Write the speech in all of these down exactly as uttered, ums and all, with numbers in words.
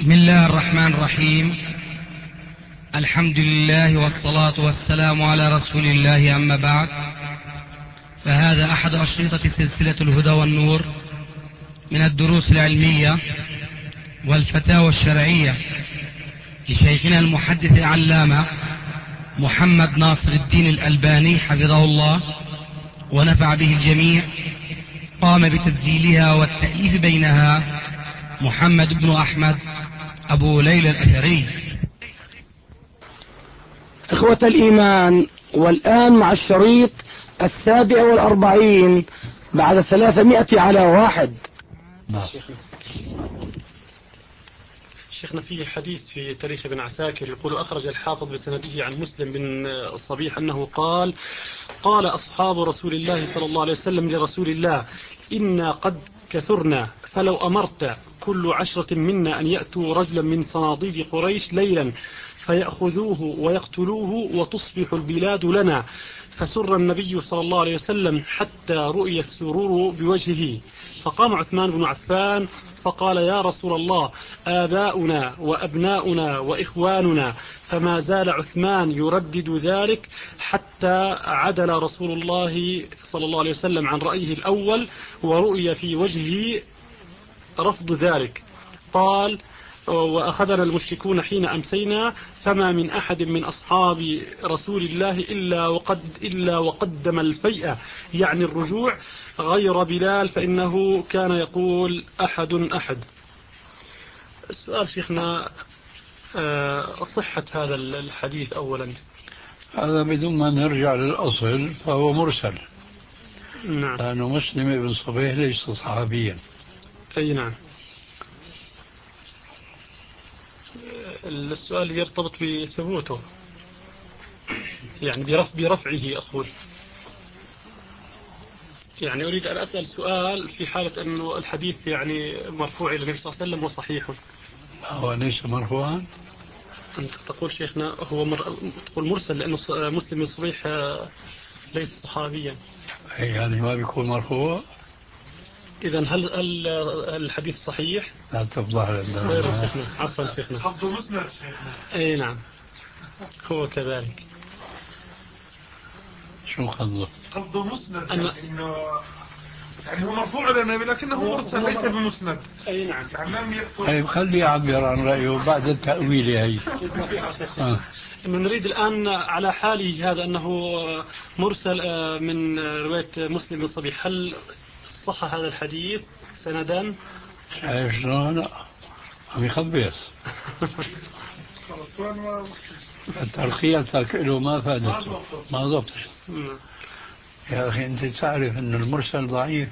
بسم الله الرحمن الرحيم. الحمد لله والصلاة والسلام على رسول الله، أما بعد، فهذا أحد أشرطة سلسلة الهدى والنور من الدروس العلمية والفتاوى الشرعية لشيخنا المحدث العلامة محمد ناصر الدين الألباني حفظه الله ونفع به الجميع. قام بتسجيلها والتأليف بينها محمد بن أحمد أبو ليلى الأثري. إخوة الإيمان، والآن مع الشريط السابع والأربعين بعد ثلاثمائة على واحد. شيخنا فيه حديث في تاريخ ابن عساكر يقول: أخرج الحافظ بسنده عن مسلم بن صبيح أنه قال: قال أصحاب رسول الله صلى الله عليه وسلم لرسول الله: إنا قد كثرنا، فلو أمرت كل عشرة منا أن يأتوا رجلا من صناديد قريش ليلا فيأخذوه ويقتلوه وتصبح البلاد لنا. فسر النبي صلى الله عليه وسلم حتى رؤي السرور بوجهه. فقام عثمان بن عفان فقال: يا رسول الله، آباؤنا وأبناؤنا وإخواننا. فما زال عثمان يردد ذلك حتى عدل رسول الله صلى الله عليه وسلم عن رأيه الأول، ورؤي في وجهه رفض ذلك. قال: وأخذنا المشركون حين أمسينا، فما من أحد من أصحاب رسول الله إلا وقد إلا وقدم الفيئة، يعني الرجوع، غير بلال فإنه كان يقول أحد أحد. السؤال شيخنا، صحة هذا الحديث أولا. هذا بدون ما نرجع للأصل فهو مرسل. نعم. لأنه مسلم بن صبيح ليس صحابيا. أي نعم. السؤال يرتبط بثبوته، يعني برف برفعه أقول. يعني أريد أن أسأل سؤال في حالة أنه الحديث يعني مرفوع إلى النبي صلى الله عليه وسلم وصحيح. هو ليس مرفوعا؟ أنت تقول شيخنا هو مر... تقول مرسل لأنه مسلم بن صبيح ليس صحابيا. يعني ما بيكون مرفوع؟ إذن هل هل الحديث صحيح؟ لا تفضح لنا. خير شيخنا، عفوا شيخنا. قصده مسند شيخنا. أي نعم، هو كذلك. شو قصده؟ قصده مسند، أنا... يعني إنه يعني هو مرفوع إلى النبي لكنه مرسل ليس بمسند. أي نعم. يعني لم يذكر. طيب خليه يعبر عن رأيه بعد التأويل. هي آه. نريد الآن على حاله هذا أنه مرسل من رواية مسلم بن صبيح، هل صح هذا الحديث سندا؟ شايف شلون؟ لا عم يخبص. ترقيتك له ما فادته، ما ضبط. يا أخي أنت تعرف أن المرسل ضعيف.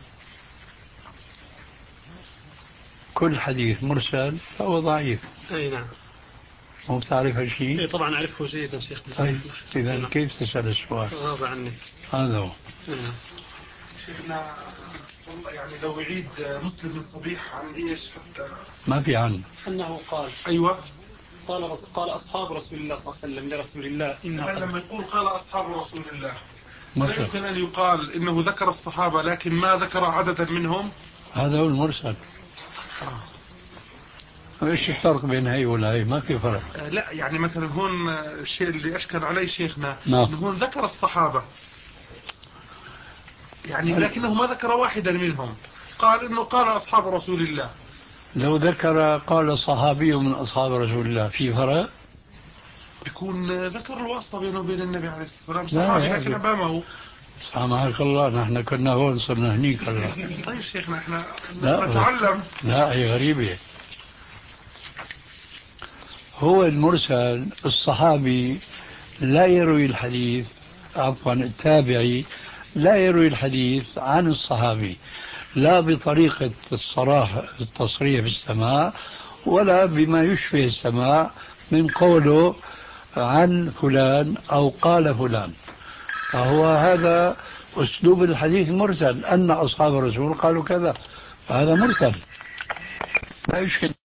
كل حديث مرسل فهو ضعيف. أي نعم. مو بتعرف هالشيء؟ إيه طبعا أعرفه جيدا شيخ. طيب إذا كيف تسأل السؤال؟ غاب عني. هذا هو. شيخنا يعني لو يعيد مسلم بن صبيح عن ايش حتى ما في عنه. أنه قال. ايوه. قال رس... قال أصحاب رسول الله صلى الله عليه وسلم لرسول الله إنه لما يقول قال أصحاب رسول الله، مرسل. لا يمكن أن يقال إنه ذكر الصحابة لكن ما ذكر عددا منهم. هذا هو المرسل. آه. ايش الفرق بين هي ولا هي؟ ما في فرق. آه لا يعني مثلا هون الشيء اللي أشكل عليه شيخنا نعم. إنه هون ذكر الصحابة يعني لكنه ما ذكر واحدا منهم، قال إنه قال أصحاب رسول الله. لو ذكر قال صحابي من أصحاب رسول الله في فرق؟ يكون ذكر الواسطة بينه وبين النبي عليه الصلاة والسلام، صحابي لكن أمامه. سامحك الله، نحن كنا هون صرنا هنيك هلا. طيب شيخنا احنا لا نتعلم. لا هي غريبة. هو المرسل الصحابي لا يروي الحديث، عفوا التابعي لا يروي الحديث عن الصحابي، لا بطريقة الصراحة التصريح بالسماع ولا بما يشبه السماع من قوله عن فلان أو قال فلان. فهو هذا أسلوب الحديث المرسل، أن أصحاب الرسول قالوا كذا، فهذا مرسل لا يشكل.